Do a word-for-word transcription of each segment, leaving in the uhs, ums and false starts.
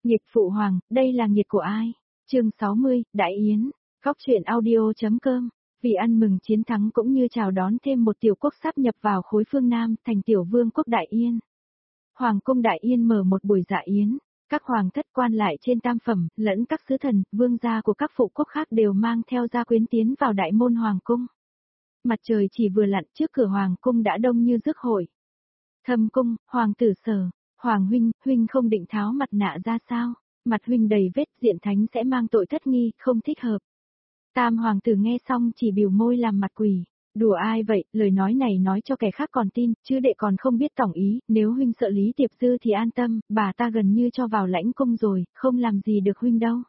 Nghịch phụ hoàng, đây là nghiệt của ai? Chương sáu mươi, Đại Yến. Góc truyện audio.com. Vì ăn mừng chiến thắng cũng như chào đón thêm một tiểu quốc sáp nhập vào khối phương Nam thành tiểu vương quốc Đại Yên. Hoàng cung Đại Yên mở một buổi dạ yến, các hoàng thất quan lại trên tam phẩm, lẫn các sứ thần, vương gia của các phụ quốc khác đều mang theo gia quyến tiến vào đại môn hoàng cung. Mặt trời chỉ vừa lặn trước cửa hoàng cung đã đông như rước hội. Thâm cung, hoàng tử Sở, hoàng huynh, huynh không định tháo mặt nạ ra sao? Mặt huynh đầy vết, diện thánh sẽ mang tội thất nghi, không thích hợp. Tam hoàng tử nghe xong chỉ bìu môi làm mặt quỷ. Đùa ai vậy, lời nói này nói cho kẻ khác còn tin, chứ đệ còn không biết tổng ý, nếu huynh sợ Lý Tiệp Dư thì an tâm, bà ta gần như cho vào lãnh cung rồi, không làm gì được huynh đâu.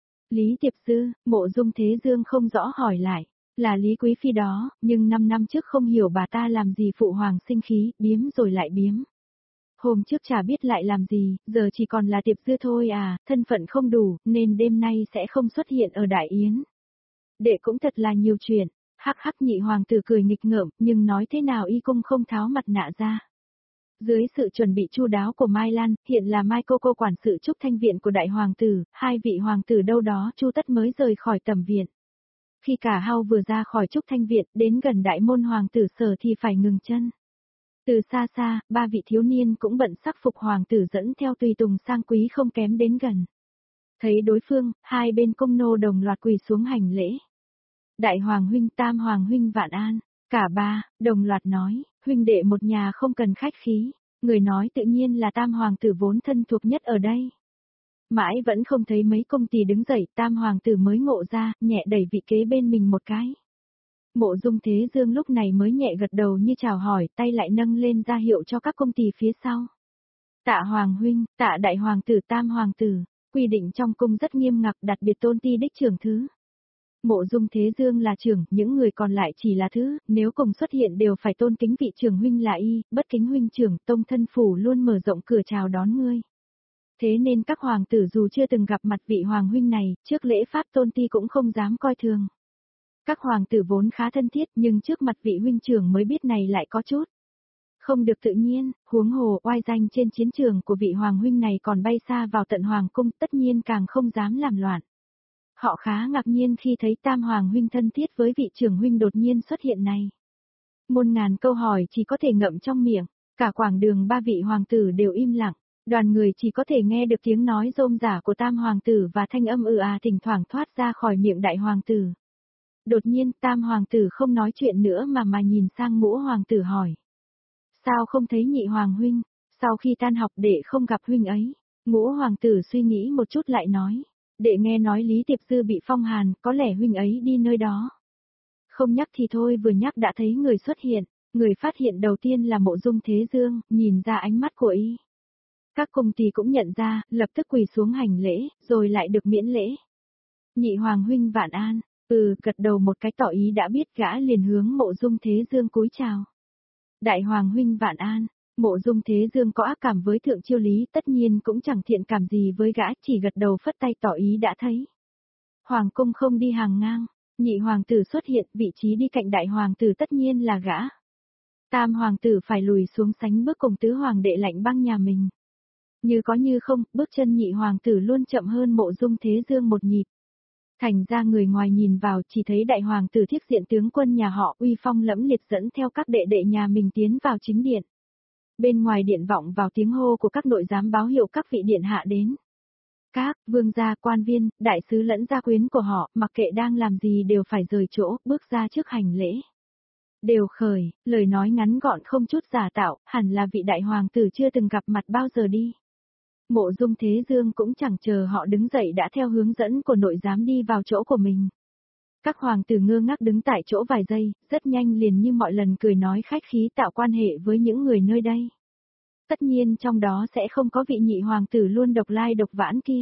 Lý Tiệp Dư, Mộ Dung Thế Dương không rõ hỏi lại, là Lý Quý Phi đó, nhưng năm năm trước không hiểu bà ta làm gì phụ hoàng sinh khí, biếm rồi lại biếm. Hôm trước chả biết lại làm gì, giờ chỉ còn là Tiệp Dư thôi à, thân phận không đủ, nên đêm nay sẽ không xuất hiện ở Đại Yến. Đệ cũng thật là nhiều chuyện. Hắc hắc nhị hoàng tử cười nghịch ngợm, nhưng nói thế nào y cung không tháo mặt nạ ra. Dưới sự chuẩn bị chu đáo của Mai Lan, hiện là Mai cô cô quản sự trúc thanh viện của đại hoàng tử, hai vị hoàng tử đâu đó chu tất mới rời khỏi tầm viện. Khi cả hao vừa ra khỏi trúc thanh viện, đến gần đại môn hoàng tử Sở thì phải ngừng chân. Từ xa xa, ba vị thiếu niên cũng bận sắc phục hoàng tử dẫn theo tùy tùng sang quý không kém đến gần. Thấy đối phương, hai bên cung nô đồng loạt quỳ xuống hành lễ. Đại hoàng huynh, tam hoàng huynh vạn an, cả ba, đồng loạt nói, huynh đệ một nhà không cần khách khí, người nói tự nhiên là tam hoàng tử vốn thân thuộc nhất ở đây. Mãi vẫn không thấy mấy công tỳ đứng dậy, tam hoàng tử mới ngộ ra, nhẹ đẩy vị kế bên mình một cái. Mộ Dung Thế Dương lúc này mới nhẹ gật đầu như chào hỏi, tay lại nâng lên ra hiệu cho các công tỳ phía sau. Tạ hoàng huynh, tạ đại hoàng tử, tam hoàng tử, quy định trong cung rất nghiêm ngặt, đặc biệt tôn ti đích trưởng thứ. Mộ Dung Thế Dương là trưởng, những người còn lại chỉ là thứ, nếu cùng xuất hiện đều phải tôn kính vị trưởng huynh là y, bất kính huynh trưởng, tông thân phủ luôn mở rộng cửa chào đón ngươi. Thế nên các hoàng tử dù chưa từng gặp mặt vị hoàng huynh này, trước lễ pháp tôn ti cũng không dám coi thường. Các hoàng tử vốn khá thân thiết nhưng trước mặt vị huynh trưởng mới biết này lại có chút không được tự nhiên, huống hồ oai danh trên chiến trường của vị hoàng huynh này còn bay xa vào tận hoàng cung, tất nhiên càng không dám làm loạn. Họ khá ngạc nhiên khi thấy tam hoàng huynh thân thiết với vị trưởng huynh đột nhiên xuất hiện này. Muôn ngàn câu hỏi chỉ có thể ngậm trong miệng, cả quãng đường ba vị hoàng tử đều im lặng, đoàn người chỉ có thể nghe được tiếng nói rôm rả của tam hoàng tử và thanh âm ừ à thỉnh thoảng thoát ra khỏi miệng đại hoàng tử. Đột nhiên tam hoàng tử không nói chuyện nữa mà mà nhìn sang ngũ hoàng tử hỏi. Sao không thấy nhị hoàng huynh, sau khi tan học đệ không gặp huynh ấy? Ngũ hoàng tử suy nghĩ một chút lại nói. Đệ nghe nói Lý Tiệp Dư bị phong hàn, có lẽ huynh ấy đi nơi đó. Không nhắc thì thôi, vừa nhắc đã thấy người xuất hiện, người phát hiện đầu tiên là Mộ Dung Thế Dương, nhìn ra ánh mắt của y. Các cung tỳ cũng nhận ra, lập tức quỳ xuống hành lễ, rồi lại được miễn lễ. Nhị hoàng huynh vạn an, ừ, gật đầu một cái tỏ ý đã biết, gã liền hướng Mộ Dung Thế Dương cúi chào. Đại hoàng huynh vạn an. Mộ Dung Thế Dương có ác cảm với Thượng Chiêu Lý, tất nhiên cũng chẳng thiện cảm gì với gã, chỉ gật đầu phất tay tỏ ý đã thấy. Hoàng cung không đi hàng ngang, nhị hoàng tử xuất hiện, vị trí đi cạnh đại hoàng tử tất nhiên là gã. Tam hoàng tử phải lùi xuống sánh bước cùng tứ hoàng đệ lạnh băng nhà mình. Như có như không, bước chân nhị hoàng tử luôn chậm hơn Mộ Dung Thế Dương một nhịp. Thành ra người ngoài nhìn vào chỉ thấy đại hoàng tử thiết diện tướng quân nhà họ uy phong lẫm liệt dẫn theo các đệ đệ nhà mình tiến vào chính điện. Bên ngoài điện vọng vào tiếng hô của các nội giám báo hiệu các vị điện hạ đến. Các vương gia, quan viên, đại sứ lẫn gia quyến của họ, mặc kệ đang làm gì đều phải rời chỗ, bước ra trước hành lễ. Đều khởi, lời nói ngắn gọn không chút giả tạo, hẳn là vị đại hoàng tử chưa từng gặp mặt bao giờ đi. Mộ Dung Thế Dương cũng chẳng chờ họ đứng dậy đã theo hướng dẫn của nội giám đi vào chỗ của mình. Các hoàng tử ngơ ngác đứng tại chỗ vài giây, rất nhanh liền như mọi lần cười nói khách khí tạo quan hệ với những người nơi đây. Tất nhiên trong đó sẽ không có vị nhị hoàng tử luôn độc lai độc vãng kia.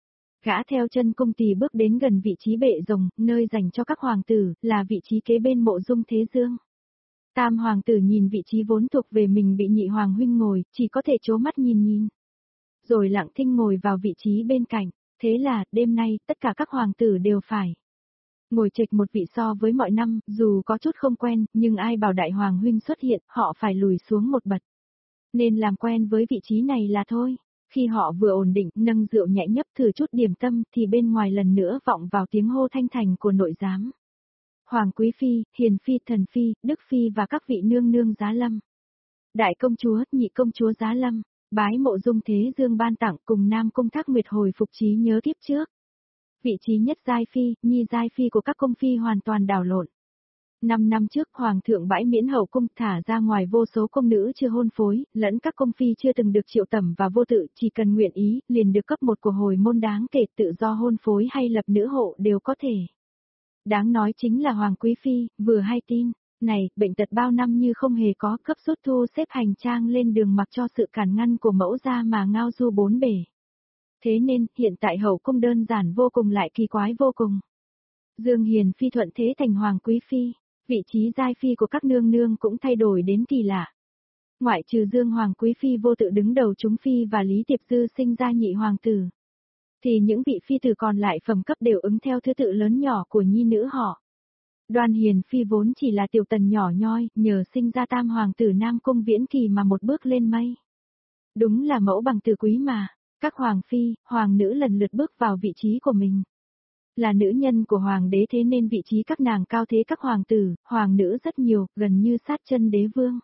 Gã theo chân cung tỳ bước đến gần vị trí bệ rồng, nơi dành cho các hoàng tử, là vị trí kế bên Mộ Dung Thế Dương. Tam hoàng tử nhìn vị trí vốn thuộc về mình bị nhị hoàng huynh ngồi, chỉ có thể trố mắt nhìn nhìn. Rồi lặng thinh ngồi vào vị trí bên cạnh, thế là, đêm nay, tất cả các hoàng tử đều phải ngồi chệch một vị so với mọi năm, dù có chút không quen, nhưng ai bảo đại hoàng huynh xuất hiện, họ phải lùi xuống một bậc. Nên làm quen với vị trí này là thôi. Khi họ vừa ổn định, nâng rượu nhẹ nhấp thử chút điểm tâm thì bên ngoài lần nữa vọng vào tiếng hô thanh thành của nội giám. Hoàng quý phi, hiền phi, thần phi, đức phi và các vị nương nương giá lâm. Đại công chúa, nhị công chúa giá lâm, bái mộ dung thế dương ban tặng cùng Nam Cung Thác Nguyệt hồi phục trí nhớ tiếp trước. Vị trí nhất giai phi, nhi giai phi của các công phi hoàn toàn đảo lộn. Năm năm trước Hoàng thượng bãi miễn hậu cung thả ra ngoài vô số công nữ chưa hôn phối, lẫn các công phi chưa từng được triệu tẩm và vô tự chỉ cần nguyện ý, liền được cấp một của hồi môn đáng kể tự do hôn phối hay lập nữ hộ đều có thể. Đáng nói chính là Hoàng quý phi, vừa hay tin, này, bệnh tật bao năm như không hề có cấp rút thu xếp hành trang lên đường mặc cho sự cản ngăn của mẫu gia mà ngao du bốn bể. Thế nên, hiện tại hậu cung đơn giản vô cùng lại kỳ quái vô cùng. Dương Hiền phi thuận thế thành Hoàng quý phi. Vị trí giai phi của các nương nương cũng thay đổi đến kỳ lạ. Ngoại trừ Dương Hoàng quý phi vô tự đứng đầu chúng phi và Lý Tiệp Dư sinh ra nhị hoàng tử, thì những vị phi tử còn lại phẩm cấp đều ứng theo thứ tự lớn nhỏ của nhi nữ họ. Đoan Hiền phi vốn chỉ là tiểu tần nhỏ nhoi, nhờ sinh ra tam hoàng tử Nam Cung Viễn Kỳ mà một bước lên mây. Đúng là mẫu bằng tử quý mà, các hoàng phi, hoàng nữ lần lượt bước vào vị trí của mình. Là nữ nhân của hoàng đế thế nên vị trí các nàng cao thế các hoàng tử, hoàng nữ rất nhiều, gần như sát chân đế vương.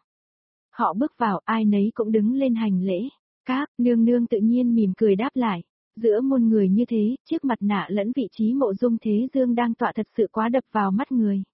Họ bước vào, ai nấy cũng đứng lên hành lễ. Các nương nương tự nhiên mỉm cười đáp lại. Giữa muôn người như thế, chiếc mặt nạ lẫn vị trí mộ dung thế dương đang tọa thật sự quá đập vào mắt người.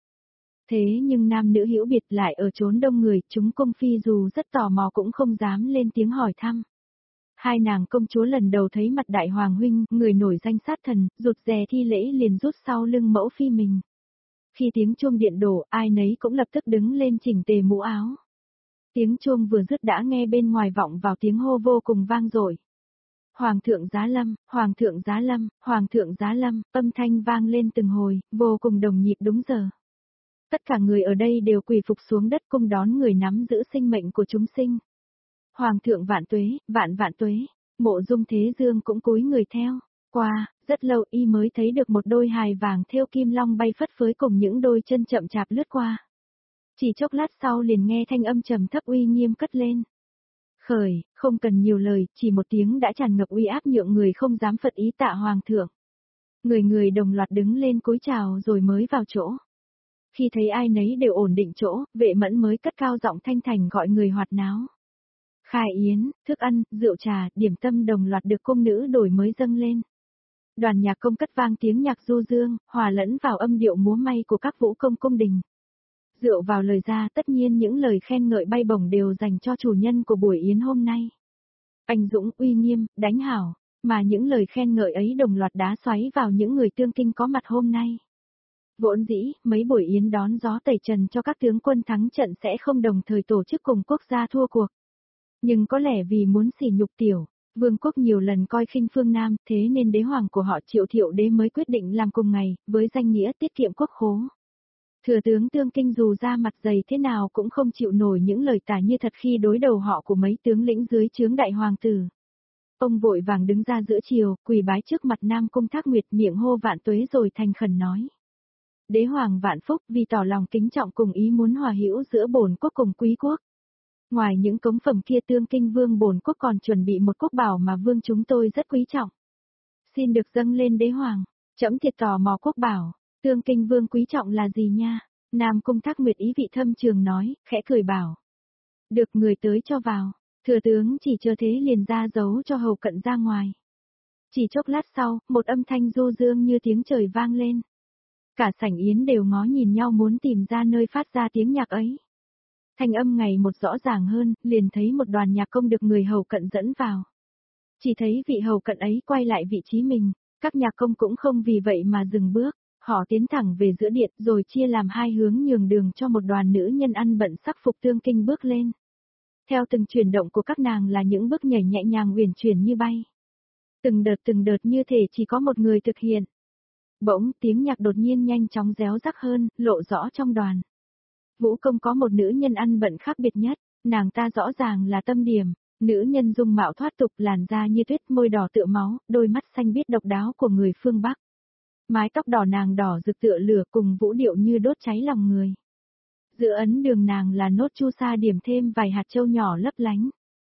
Thế nhưng nam nữ hữu biệt lại ở chốn đông người, chúng công phi dù rất tò mò cũng không dám lên tiếng hỏi thăm. Hai nàng công chúa lần đầu thấy mặt đại hoàng huynh, người nổi danh sát thần, rụt rè thi lễ liền rút sau lưng mẫu phi mình. Khi tiếng chuông điện đổ, ai nấy cũng lập tức đứng lên chỉnh tề mũ áo. Tiếng chuông vừa dứt đã nghe bên ngoài vọng vào tiếng hô vô cùng vang dội. Hoàng thượng giá lâm, hoàng thượng giá lâm, hoàng thượng giá lâm, âm thanh vang lên từng hồi, vô cùng đồng nhịp đúng giờ. Tất cả người ở đây đều quỳ phục xuống đất cung đón người nắm giữ sinh mệnh của chúng sinh. Hoàng thượng vạn tuế, vạn vạn tuế, mộ dung thế dương cũng cúi người theo. Qua, rất lâu y mới thấy được một đôi hài vàng thêu kim long bay phất phới cùng những đôi chân chậm chạp lướt qua. Chỉ chốc lát sau liền nghe thanh âm trầm thấp uy nghiêm cất lên. Khởi, không cần nhiều lời, chỉ một tiếng đã tràn ngập uy áp nhượng người không dám phật ý tạ hoàng thượng. Người người đồng loạt đứng lên cúi chào rồi mới vào chỗ. Khi thấy ai nấy đều ổn định chỗ, vệ mẫn mới cất cao giọng thanh thành gọi người hoạt náo. Khai yến, thức ăn, rượu trà, điểm tâm đồng loạt được cung nữ đổi mới dâng lên. Đoàn nhạc công cất vang tiếng nhạc du dương, hòa lẫn vào âm điệu múa may của các vũ công cung đình. Rượu vào lời ra, tất nhiên những lời khen ngợi bay bổng đều dành cho chủ nhân của buổi yến hôm nay. Anh dũng, uy nghiêm, đánh hảo, mà những lời khen ngợi ấy đồng loạt đá xoáy vào những người tương kinh có mặt hôm nay. Vốn dĩ, mấy buổi yến đón gió tẩy trần cho các tướng quân thắng trận sẽ không đồng thời tổ chức cùng quốc gia thua cuộc. Nhưng có lẽ vì muốn sỉ nhục tiểu, vương quốc nhiều lần coi khinh phương Nam, thế nên đế hoàng của họ Triệu Thiệu đế mới quyết định làm cùng ngày, với danh nghĩa tiết kiệm quốc khố. Thừa tướng Tương Kinh dù ra mặt dày thế nào cũng không chịu nổi những lời tả như thật khi đối đầu họ của mấy tướng lĩnh dưới trướng đại hoàng tử. Ông vội vàng đứng ra giữa chiều, quỳ bái trước mặt Nam Cung Thác Nguyệt miệng hô vạn tuế rồi thành khẩn nói. Đế hoàng vạn phúc vì tỏ lòng kính trọng cùng ý muốn hòa hữu giữa bổn quốc cùng quý quốc. Ngoài những cống phẩm kia Tương Kinh vương bổn quốc còn chuẩn bị một quốc bảo mà vương chúng tôi rất quý trọng. Xin được dâng lên đế hoàng, trẫm thiệt tò mò quốc bảo, Tương Kinh vương quý trọng là gì nha? Nam Cung Thác Nguyệt ý vị thâm trường nói, khẽ cười bảo. Được người tới cho vào, thừa tướng chỉ chờ thế liền ra dấu cho hầu cận ra ngoài. Chỉ chốc lát sau, một âm thanh du dương như tiếng trời vang lên. Cả sảnh yến đều ngó nhìn nhau muốn tìm ra nơi phát ra tiếng nhạc ấy. Thanh âm ngày một rõ ràng hơn, liền thấy một đoàn nhạc công được người hầu cận dẫn vào. Chỉ thấy vị hầu cận ấy quay lại vị trí mình, các nhạc công cũng không vì vậy mà dừng bước, họ tiến thẳng về giữa điện rồi chia làm hai hướng nhường đường cho một đoàn nữ nhân ăn bận sắc phục Tương Kinh bước lên. Theo từng chuyển động của các nàng là những bước nhảy nhẹ nhàng uyển chuyển như bay. Từng đợt từng đợt như thể chỉ có một người thực hiện. Bỗng tiếng nhạc đột nhiên nhanh chóng réo rắc hơn, lộ rõ trong đoàn. Vũ công có một nữ nhân ăn bận khác biệt nhất, nàng ta rõ ràng là tâm điểm, nữ nhân dung mạo thoát tục làn da như tuyết môi đỏ tựa máu, đôi mắt xanh biếc độc đáo của người phương Bắc. Mái tóc đỏ nàng đỏ rực tựa lửa cùng vũ điệu như đốt cháy lòng người. Giữa ấn đường nàng là nốt chu sa điểm thêm vài hạt châu nhỏ lấp lánh.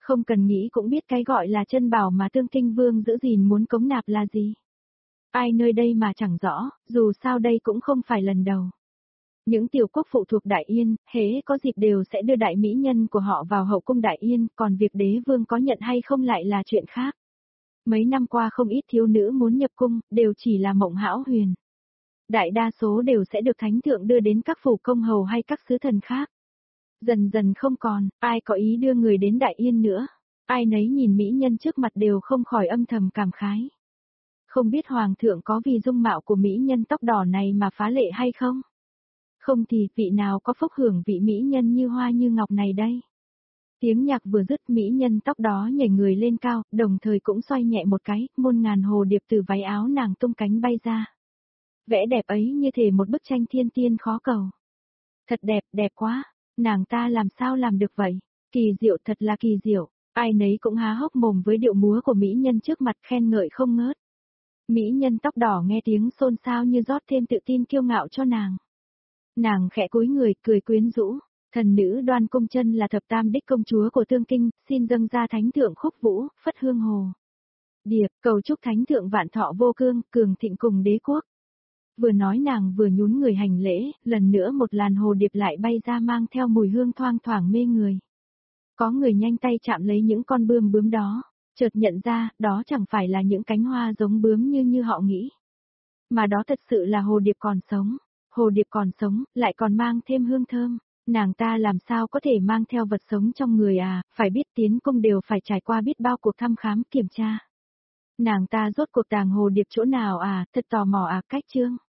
Không cần nghĩ cũng biết cái gọi là chân bảo mà Tương Kinh Vương giữ gìn muốn cống nạp là gì. Ai nơi đây mà chẳng rõ, dù sao đây cũng không phải lần đầu. Những tiểu quốc phụ thuộc Đại Yên, hễ có dịp đều sẽ đưa đại mỹ nhân của họ vào hậu cung Đại Yên, còn việc đế vương có nhận hay không lại là chuyện khác. Mấy năm qua không ít thiếu nữ muốn nhập cung, đều chỉ là mộng hão huyền. Đại đa số đều sẽ được thánh thượng đưa đến các phủ công hầu hay các sứ thần khác. Dần dần không còn, ai có ý đưa người đến Đại Yên nữa. Ai nấy nhìn mỹ nhân trước mặt đều không khỏi âm thầm cảm khái. Không biết hoàng thượng có vì dung mạo của mỹ nhân tóc đỏ này mà phá lệ hay không? Không thì vị nào có phúc hưởng vị mỹ nhân như hoa như ngọc này đây? Tiếng nhạc vừa dứt mỹ nhân tóc đó nhảy người lên cao, đồng thời cũng xoay nhẹ một cái, muôn ngàn hồ điệp từ váy áo nàng tung cánh bay ra. Vẽ đẹp ấy như thể một bức tranh thiên tiên khó cầu. Thật đẹp, đẹp quá, nàng ta làm sao làm được vậy? Kỳ diệu, thật là kỳ diệu, ai nấy cũng há hốc mồm với điệu múa của mỹ nhân trước mặt khen ngợi không ngớt. Mỹ nhân tóc đỏ nghe tiếng xôn xao như rót thêm tự tin kiêu ngạo cho nàng. Nàng khẽ cúi người, cười quyến rũ, thần nữ Đoan Cung Chân là thập tam đích công chúa của Tương Kinh, xin dâng ra thánh thượng khúc vũ, phất hương hồ. Điệp, cầu chúc thánh thượng vạn thọ vô cương, cường thịnh cùng đế quốc. Vừa nói nàng vừa nhún người hành lễ, lần nữa một làn hồ điệp lại bay ra mang theo mùi hương thoang thoảng mê người. Có người nhanh tay chạm lấy những con bươm bướm đó, chợt nhận ra, đó chẳng phải là những cánh hoa giống bướm như như họ nghĩ. Mà đó thật sự là hồ điệp còn sống. Hồ điệp còn sống, lại còn mang thêm hương thơm. Nàng ta làm sao có thể mang theo vật sống trong người à, phải biết tiến cung đều phải trải qua biết bao cuộc thăm khám kiểm tra. Nàng ta rốt cuộc tàng hồ điệp chỗ nào à, thật tò mò à, cách chương.